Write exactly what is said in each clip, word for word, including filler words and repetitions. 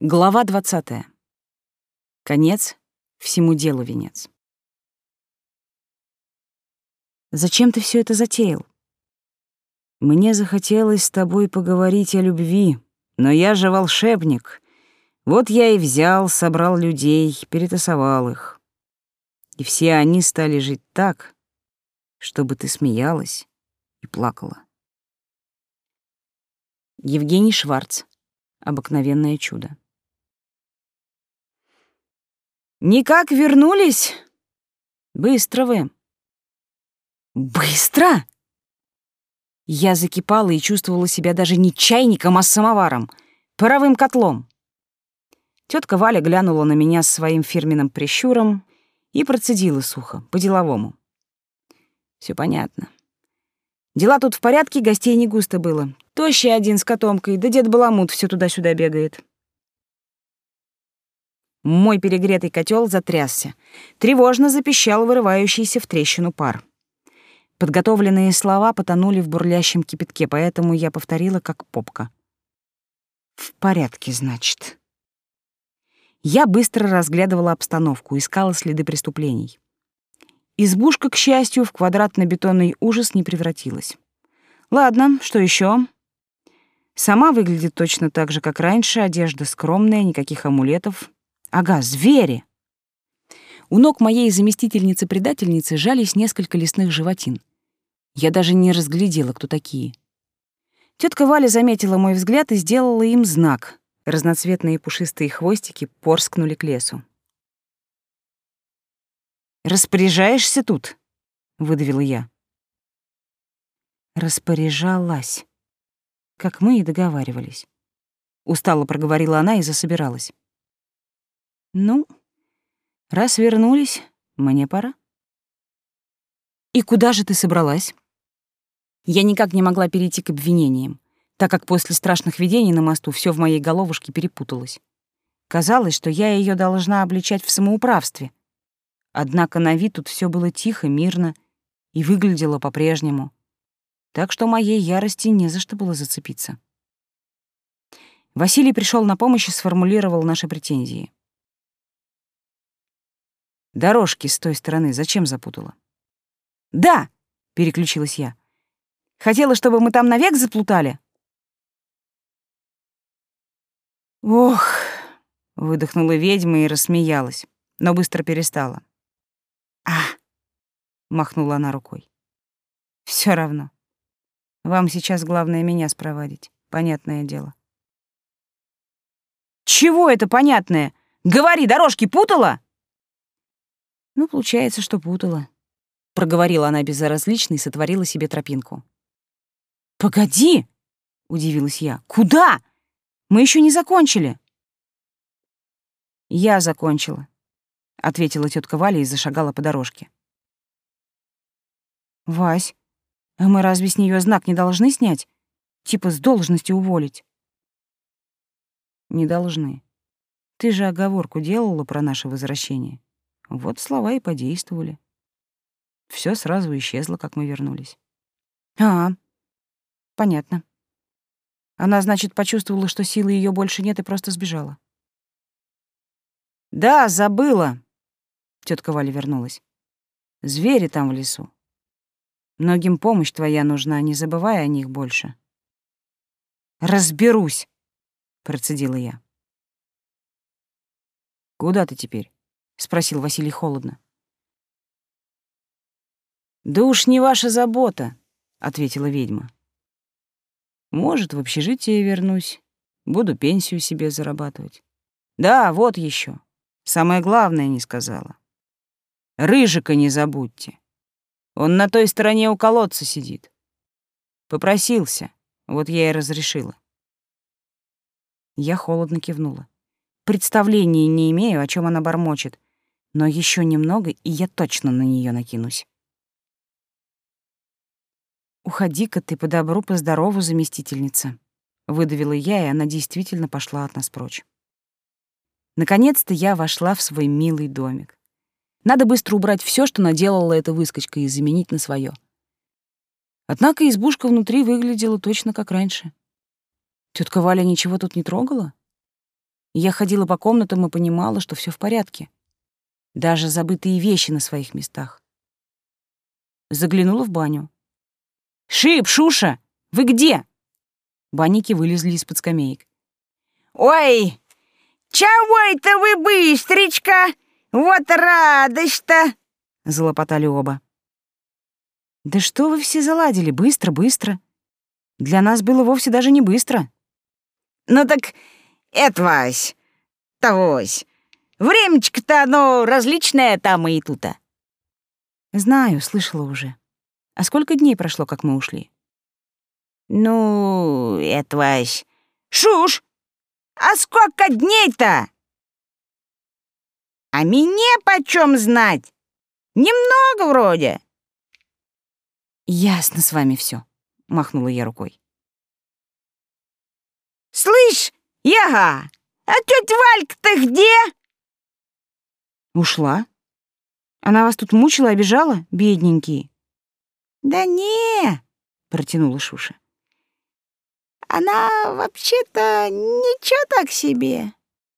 Глава двадцатая. Конец всему делу венец. Зачем ты все это затеял? Мне захотелось с тобой поговорить о любви, но я же волшебник. Вот я и взял, собрал людей, перетасовал их. И все они стали жить так, чтобы ты смеялась и плакала. Евгений Шварц. Обыкновенное чудо. Никак вернулись? Быстро вы. Быстро? Я закипала и чувствовала себя даже не чайником, а самоваром, паровым котлом. Тетка Валя глянула на меня с своим фирменным прищуром и процедила сухо, по-деловому. Все понятно. Дела тут в порядке, гостей не густо было. Тощий один с котомкой, да дед Баламут все туда-сюда бегает. Мой перегретый котел затрясся. Тревожно запищал вырывающийся в трещину пар. Подготовленные слова потонули в бурлящем кипятке, поэтому я повторила как попка. «В порядке, значит». Я быстро разглядывала обстановку, искала следы преступлений. Избушка, к счастью, в квадратно-бетонный ужас не превратилась. Ладно, что еще? Сама выглядит точно так же, как раньше, одежда скромная, никаких амулетов. Ага, звери! У ног моей заместительницы-предательницы жались несколько лесных животин. Я даже не разглядела, кто такие. Тетка Валя заметила мой взгляд и сделала им знак. Разноцветные пушистые хвостики порскнули к лесу. «Распоряжаешься тут?» — выдавила я. «Распоряжалась, как мы и договаривались». Устало проговорила она и засобиралась. «Ну, раз вернулись, мне пора». «И куда же ты собралась?» Я никак не могла перейти к обвинениям, так как после страшных видений на мосту все в моей головушке перепуталось. Казалось, что я ее должна обличать в самоуправстве. Однако на вид тут все было тихо, мирно и выглядело по-прежнему. Так что моей ярости не за что было зацепиться. Василий пришел на помощь и сформулировал наши претензии. «Дорожки с той стороны зачем запутала?» «Да!» — переключилась я. «Хотела, чтобы мы там навек заплутали?» «Ох!» — выдохнула ведьма и рассмеялась, но быстро перестала. «А!» — махнула она рукой. «Всё равно. Вам сейчас главное меня спровадить, понятное дело». «Чего это понятное? Говори, дорожки путала?» «Ну, получается, что путала», — проговорила она безразлично и сотворила себе тропинку. «Погоди!» — удивилась я. «Куда? Мы еще не закончили». «Я закончила», — ответила тетка Валя и зашагала по дорожке. «Вась, а мы разве с нее знак не должны снять? Типа с должности уволить?» «Не должны. Ты же оговорку делала про наше возвращение. Вот слова и подействовали. Все сразу исчезло, как мы вернулись». «А, понятно. Она, значит, почувствовала, что силы ее больше нет, и просто сбежала». «Да, забыла», — тетка Валя вернулась. «Звери там в лесу. Многим помощь твоя нужна, не забывай о них больше». «Разберусь», — процедила я. «Куда ты теперь?» — спросил Василий холодно. «Да уж не ваша забота», — ответила ведьма. «Может, в общежитие вернусь, буду пенсию себе зарабатывать. Да, вот еще. Самое главное не сказала. Рыжика не забудьте. Он на той стороне у колодца сидит. Попросился, вот я и разрешила». Я холодно кивнула. Представления не имею, о чем она бормочет, но еще немного, и я точно на нее накинусь. «Уходи-ка ты по добру, по здорову, заместительница», — выдавила я, и она действительно пошла от нас прочь. Наконец-то я вошла в свой милый домик. Надо быстро убрать все, что наделала эта выскочка, и заменить на свое. Однако избушка внутри выглядела точно как раньше. Тетка Валя ничего тут не трогала? Я ходила по комнатам и понимала, что все в порядке. Даже забытые вещи на своих местах. Заглянула в баню. «Шип, Шуша, вы где?» Банники вылезли из-под скамеек. «Ой, чего это вы быстречко? Вот радость-то!» — залопотали оба. «Да что вы все заладили? Быстро, быстро. Для нас было вовсе даже не быстро». «Ну так это, Вась, тогось. Времечко-то оно различное там и тут-то». «Знаю, слышала уже. А сколько дней прошло, как мы ушли?» «Ну, это, Вась. Шуш, а сколько дней-то?» «А мне почем знать? Немного вроде». «Ясно с вами все, махнула я рукой. «Слышь, Яга, а тётя Валька-то где?» «Ушла? Она вас тут мучила, обижала, бедненькие?» «Да не», — протянула Шуша. «Она вообще-то ничего так себе».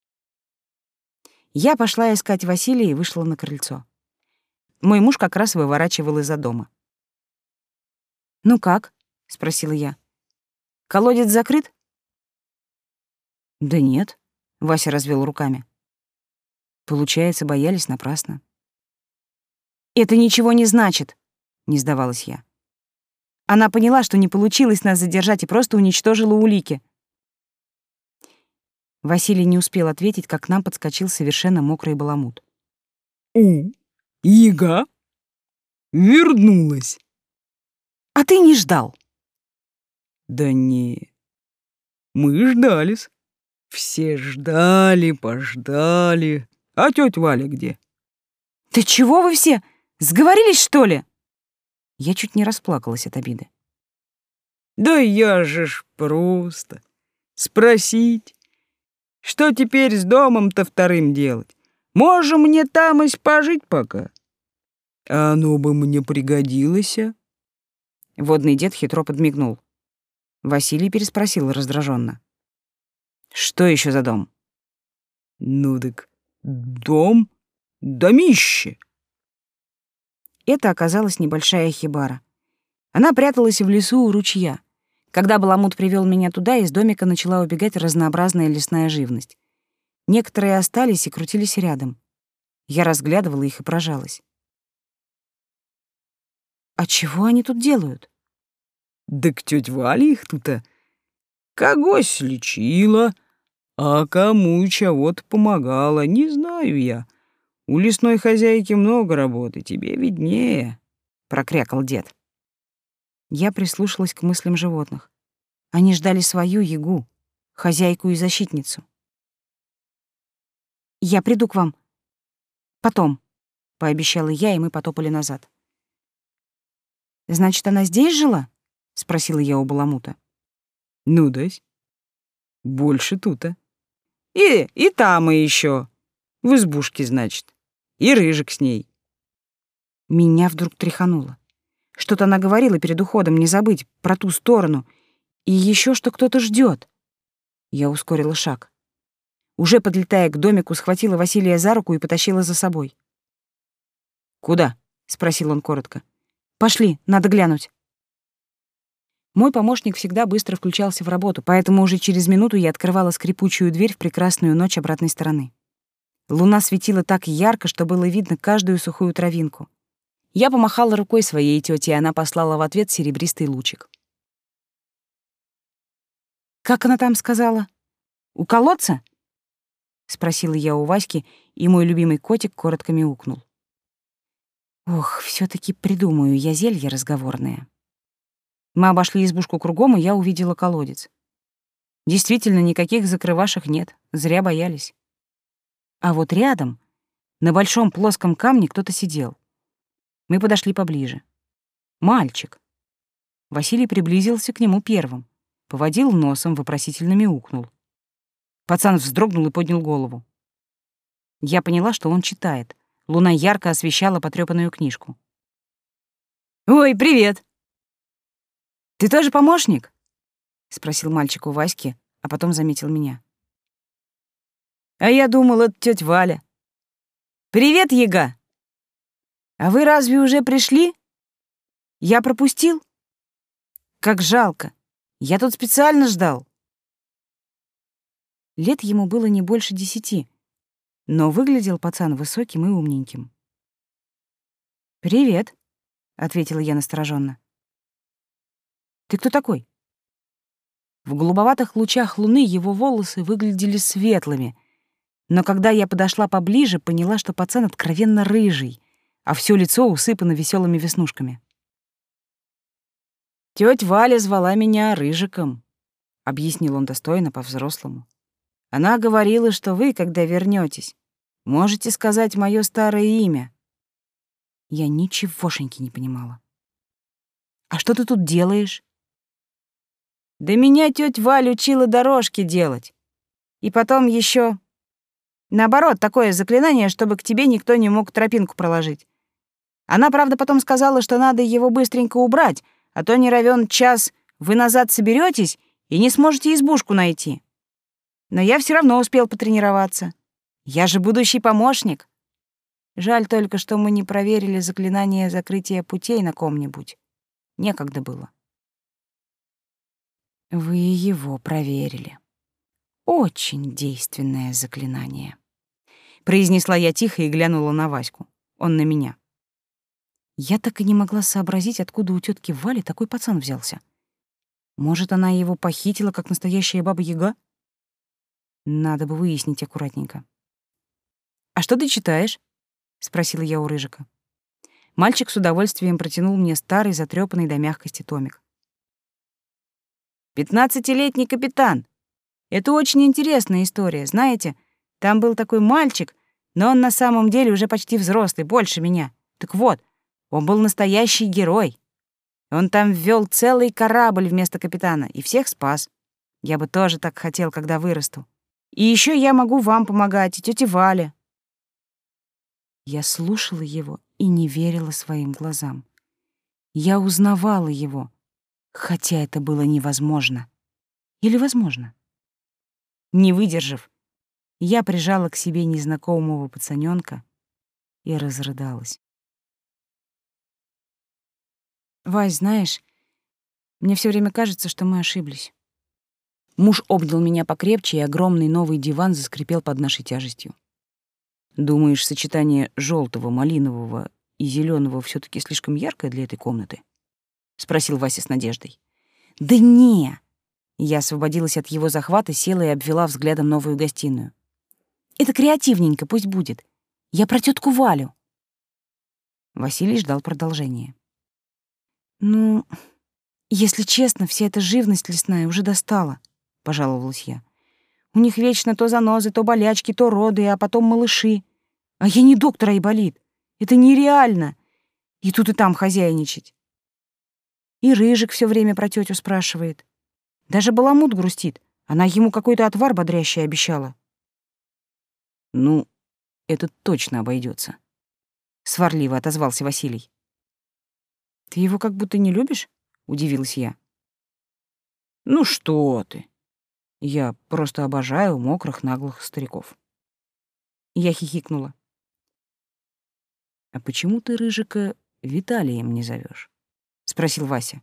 Я пошла искать Василия и вышла на крыльцо. Мой муж как раз выворачивал из-за дома. «Ну как?» — спросила я. «Колодец закрыт?» «Да нет», — Вася развел руками. «Получается, боялись напрасно». «Это ничего не значит», — не сдавалась я. Она поняла, что не получилось нас задержать, и просто уничтожила улики. Василий не успел ответить, как к нам подскочил совершенно мокрый баламут. «У, Ига вернулась». «А ты не ждал?» «Да не, мы ждались. Все ждали, пождали. А тётя Валя где?» «Да чего вы все? Сговорились, что ли?» Я чуть не расплакалась от обиды. «Да я же ж просто. Спросить, что теперь с домом-то вторым делать? Можем мне там и пожить пока? А оно бы мне пригодилось». Водный дед хитро подмигнул. Василий переспросил раздраженно. «Что еще за дом?» «Ну так дом, домище». Это оказалась небольшая хибара. Она пряталась в лесу у ручья. Когда баламут привел меня туда, из домика начала убегать разнообразная лесная живность. Некоторые остались и крутились рядом. Я разглядывала их и поражалась. «А чего они тут делают?» «Так тётя Валя их тут-то когось лечила, а кому чего-то помогала, не знаю я. У лесной хозяйки много работы, тебе виднее», — прокрякал дед. Я прислушалась к мыслям животных. Они ждали свою ягу, хозяйку и защитницу. «Я приду к вам. Потом», — пообещала я, и мы потопали назад. «Значит, она здесь жила?» — спросила я у баламута. «Ну дась, больше тут-то. И, и там и еще. В избушке, значит. И рыжик с ней». Меня вдруг тряхануло. Что-то она говорила перед уходом, не забыть, про ту сторону. И еще что кто-то ждет. Я ускорила шаг. Уже подлетая к домику, схватила Василия за руку и потащила за собой. «Куда?» — спросил он коротко. «Пошли, надо глянуть». Мой помощник всегда быстро включался в работу, поэтому уже через минуту я открывала скрипучую дверь в прекрасную ночь обратной стороны. Луна светила так ярко, что было видно каждую сухую травинку. Я помахала рукой своей тёте, и она послала в ответ серебристый лучик. «Как она там сказала? У колодца?» — спросила я у Васьки, и мой любимый котик коротко мяукнул. Ох, все таки придумаю я зелье разговорное. Мы обошли избушку кругом, и я увидела колодец. Действительно, никаких закрывашек нет, зря боялись. А вот рядом, на большом плоском камне, кто-то сидел. Мы подошли поближе. Мальчик. Василий приблизился к нему первым, поводил носом, вопросительно мяукнул. Пацан вздрогнул и поднял голову. Я поняла, что он читает. Луна ярко освещала потрёпанную книжку. «Ой, привет! Ты тоже помощник?» — спросил мальчик у Васьки, а потом заметил меня. А я думал, это тётя Валя. Привет, Яга. А вы разве уже пришли? Я пропустил? Как жалко. Я тут специально ждал. Лет ему было не больше десяти, но выглядел пацан высоким и умненьким. «Привет», — ответила я настороженно. «Ты кто такой?» В голубоватых лучах луны его волосы выглядели светлыми, но когда я подошла поближе, поняла, что пацан откровенно рыжий, а всё лицо усыпано веселыми веснушками. «Тётя Валя звала меня Рыжиком», — объяснил он достойно по-взрослому. «Она говорила, что вы, когда вернётесь, можете сказать моё старое имя». Я ничегошеньки не понимала. «А что ты тут делаешь?» «Да меня тётя Валя учила дорожки делать. И потом ещё, наоборот, такое заклинание, чтобы к тебе никто не мог тропинку проложить. Она, правда, потом сказала, что надо его быстренько убрать, а то не равен час вы назад соберётесь и не сможете избушку найти. Но я всё равно успел потренироваться. Я же будущий помощник. Жаль только, что мы не проверили заклинание закрытия путей на ком-нибудь. Некогда было». «Вы его проверили. Очень действенное заклинание», — произнесла я тихо и глянула на Ваську. Он на меня. Я так и не могла сообразить, откуда у тётки Вали такой пацан взялся. Может, она его похитила, как настоящая баба-яга? Надо бы выяснить аккуратненько. «А что ты читаешь?» — спросила я у Рыжика. Мальчик с удовольствием протянул мне старый, затрёпанный до мягкости томик. «Пятнадцатилетний капитан. Это очень интересная история. Знаете, там был такой мальчик, но он на самом деле уже почти взрослый, больше меня. Так вот, он был настоящий герой. Он там ввёл целый корабль вместо капитана и всех спас. Я бы тоже так хотел, когда вырасту. И ещё я могу вам помогать, и тёте Вале». Я слушала его и не верила своим глазам. Я узнавала его, хотя это было невозможно. Или возможно? Не выдержав, я прижала к себе незнакомого пацанёнка и разрыдалась. «Вась, знаешь, мне всё время кажется, что мы ошиблись». Муж обнял меня покрепче, и огромный новый диван заскрипел под нашей тяжестью. «Думаешь, сочетание жёлтого, малинового и зелёного всё-таки слишком яркое для этой комнаты?» — спросил Вася с надеждой. «Да не!» Я освободилась от его захвата, села и обвела взглядом новую гостиную. «Это креативненько, пусть будет. Я про тётку Валю». Василий ждал продолжения. «Ну, если честно, вся эта живность лесная уже достала», — пожаловалась я. «У них вечно то занозы, то болячки, то роды, а потом малыши. А я не доктор Айболит. Это нереально. И тут и там хозяйничать. И Рыжик всё время про тётю спрашивает. Даже Баламут грустит. Она ему какой-то отвар бодрящий обещала». «Ну, это точно обойдётся», — сварливо отозвался Василий. «Ты его как будто не любишь?» — удивилась я. «Ну что ты? Я просто обожаю мокрых наглых стариков». Я хихикнула. «А почему ты Рыжика Виталием не зовёшь?» — спросил Вася.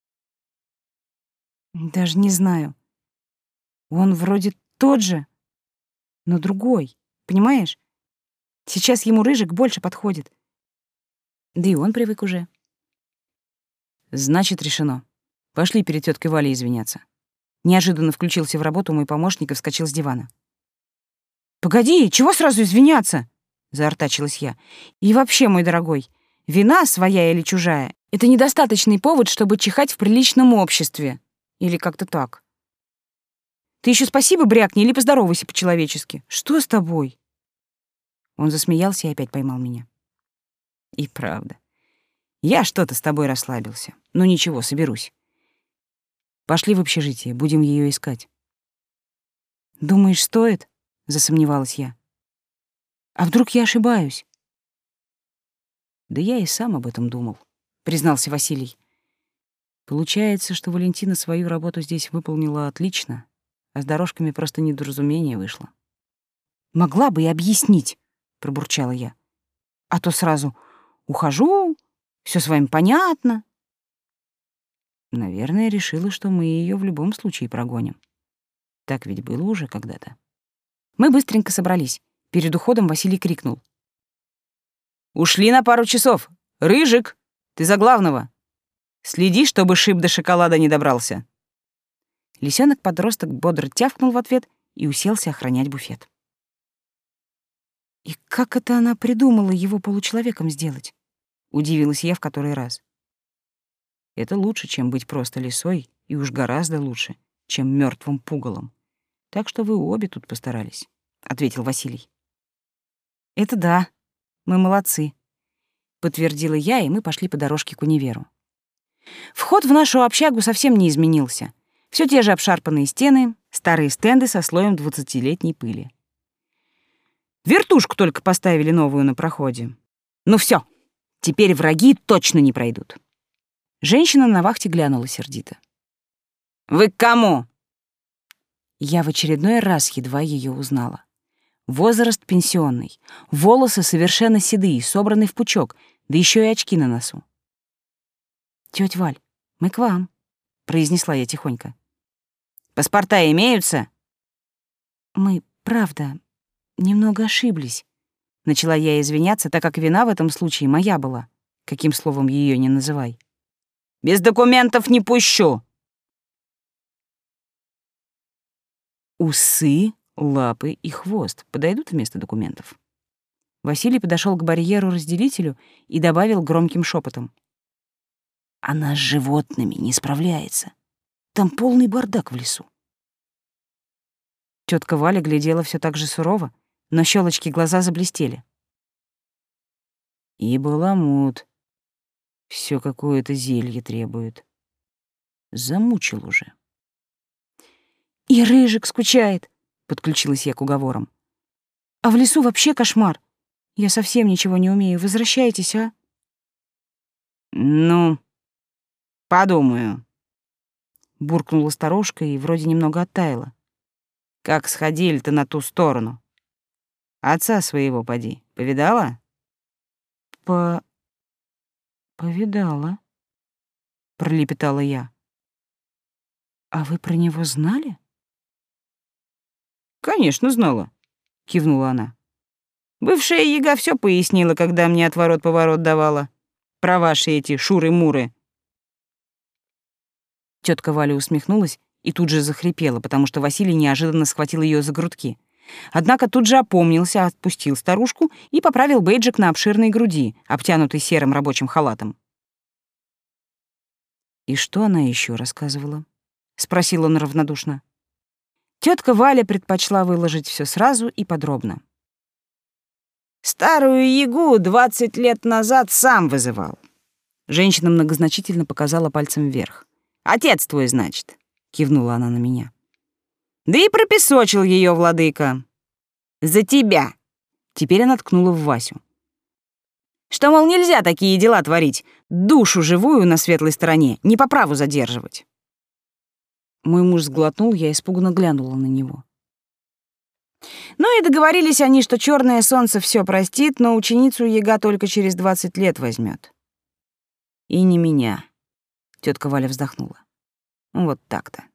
«Даже не знаю. Он вроде тот же, но другой, понимаешь? Сейчас ему Рыжик больше подходит. Да и он привык уже». «Значит, решено. Пошли перед тёткой Валей извиняться». Неожиданно включился в работу мой помощник и вскочил с дивана. «Погоди, чего сразу извиняться?» — заортачилась я. «И вообще, мой дорогой, вина, своя или чужая, — это недостаточный повод, чтобы чихать в приличном обществе. Или как-то так. Ты ещё спасибо брякни или поздоровайся по-человечески. Что с тобой?» Он засмеялся и опять поймал меня. «И правда. Я что-то с тобой расслабился. Ну ничего, соберусь. Пошли в общежитие, будем её искать». «Думаешь, стоит?» — засомневалась я. «А вдруг я ошибаюсь?» «Да я и сам об этом думал», — признался Василий. «Получается, что Валентина свою работу здесь выполнила отлично, а с дорожками просто недоразумение вышло». Могла бы и объяснить, пробурчала я. А то сразу ухожу, все с вами понятно. Наверное, решила, что мы ее в любом случае прогоним. Так ведь было уже когда-то. Мы быстренько собрались. Перед уходом Василий крикнул: «Ушли на пару часов! Рыжик, ты за главного! Следи, чтобы шип до шоколада не добрался!» Лисенок-подросток бодро тявкнул в ответ и уселся охранять буфет. «И как это она придумала его получеловеком сделать?» — удивилась я в который раз. «Это лучше, чем быть просто лисой, и уж гораздо лучше, чем мертвым пугалом. Так что вы обе тут постарались», — ответил Василий. «Это да, мы молодцы», — подтвердила я, и мы пошли по дорожке к универу. Вход в нашу общагу совсем не изменился. Все те же обшарпанные стены, старые стенды со слоем двадцатилетней пыли. Вертушку только поставили новую на проходе. Ну все, теперь враги точно не пройдут. Женщина на вахте глянула сердито. «Вы к кому?» Я в очередной раз едва ее узнала. Возраст пенсионный, волосы совершенно седые, собраны в пучок, да еще и очки на носу. «Тётя Валь, мы к вам», — произнесла я тихонько. «Паспорта имеются?» «Мы, правда, немного ошиблись», — начала я извиняться, так как вина в этом случае моя была, каким словом ее не называй. «Без документов не пущу!» Усы, лапы и хвост подойдут вместо документов. Василий подошел к барьеру-разделителю и добавил громким шепотом: «Она с животными не справляется. Там полный бардак в лесу». Тетка Валя глядела все так же сурово, но щелочки глаза заблестели. И баламут. Все какое-то зелье требует. Замучил уже. «И Рыжик скучает», — подключилась я к уговорам. «А в лесу вообще кошмар. Я совсем ничего не умею. Возвращайтесь, а?» «Ну, подумаю», — буркнула старушка и вроде немного оттаяла. «Как сходили-то на ту сторону? Отца своего поди, повидала?» «По... повидала», — пролепетала я. «А вы про него знали?» «Конечно, знала», — кивнула она. «Бывшая яга все пояснила, когда мне отворот-поворот давала. Про ваши эти шуры-муры». Тетка Валя усмехнулась и тут же захрипела, потому что Василий неожиданно схватил ее за грудки. Однако тут же опомнился, отпустил старушку и поправил бейджик на обширной груди, обтянутый серым рабочим халатом. «И что она еще рассказывала?» — спросил он равнодушно. Тетка Валя предпочла выложить все сразу и подробно. «Старую ягу двадцать лет назад сам вызывал». Женщина многозначительно показала пальцем вверх. «Отец твой, значит», — кивнула она на меня. «Да и пропесочил ее владыка. За тебя». Теперь она ткнула в Васю. «Что, мол, нельзя такие дела творить, душу живую на светлой стороне не по праву задерживать». Мой муж сглотнул, я испуганно глянула на него. Ну и договорились они, что черное солнце все простит, но ученицу яга только через двадцать лет возьмет. И не меня. Тетка Валя вздохнула. Вот так-то.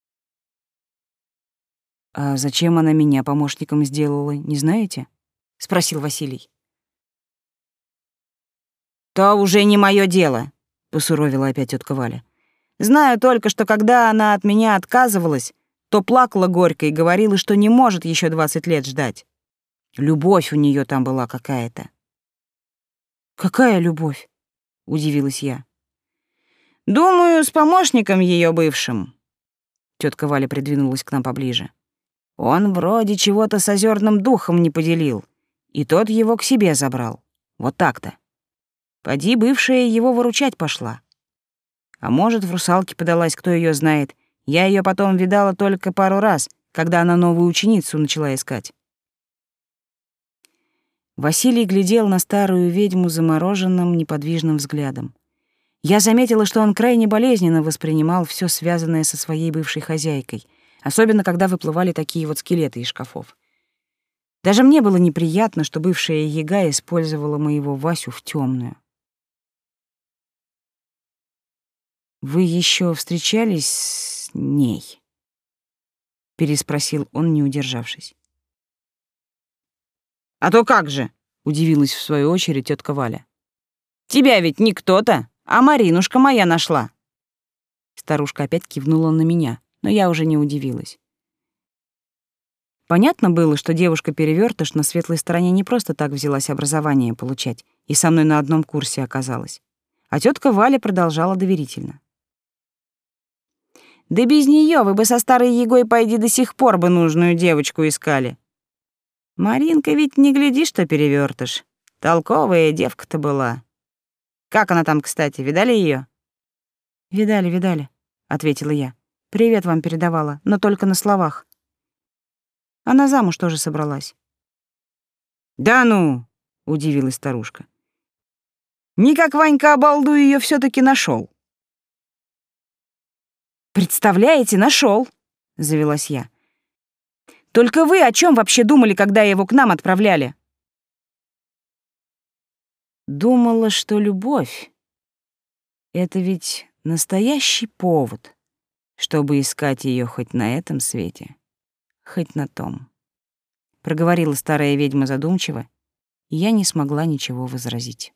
«А зачем она меня помощником сделала, не знаете?» — спросил Василий. «То уже не мое дело», — посуровила опять тетка Валя. «Знаю только, что когда она от меня отказывалась, то плакала горько и говорила, что не может еще двадцать лет ждать. Любовь у нее там была какая-то». «Какая любовь?» — удивилась я. «Думаю, с помощником ее бывшим». Тетка Валя придвинулась к нам поближе. «Он вроде чего-то с озерным духом не поделил, и тот его к себе забрал. Вот так-то. Поди бывшая его выручать пошла. А может, в русалке подалась, кто ее знает. Я ее потом видала только пару раз, когда она новую ученицу начала искать». Василий глядел на старую ведьму замороженным, неподвижным взглядом. Я заметила, что он крайне болезненно воспринимал все связанное со своей бывшей хозяйкой, особенно когда выплывали такие вот скелеты из шкафов. Даже мне было неприятно, что бывшая яга использовала моего Васю в темную. «Вы еще встречались с ней?» — переспросил он, не удержавшись. «А то как же!» — удивилась в свою очередь тетка Валя. «Тебя ведь не кто-то, а Маринушка моя нашла!» Старушка опять кивнула на меня, но я уже не удивилась. Понятно было, что девушка-перевертыш на светлой стороне не просто так взялась образование получать и со мной на одном курсе оказалась. А тетка Валя продолжала доверительно. «Да без нее вы бы со старой Егой пойди до сих пор бы нужную девочку искали. Маринка ведь не гляди, что перевертыш. Толковая девка-то была. Как она там, кстати, видали ее? «Видали, видали», — ответила я. «Привет вам передавала, но только на словах. Она замуж тоже собралась». «Да ну!» — удивилась старушка. «Никак Ванька обалду ее все таки нашел. «Представляете, нашел, завелась я. «Только вы о чем вообще думали, когда его к нам отправляли?» Думала, что любовь — это ведь настоящий повод, чтобы искать ее хоть на этом свете, хоть на том. Проговорила старая ведьма задумчиво, и я не смогла ничего возразить.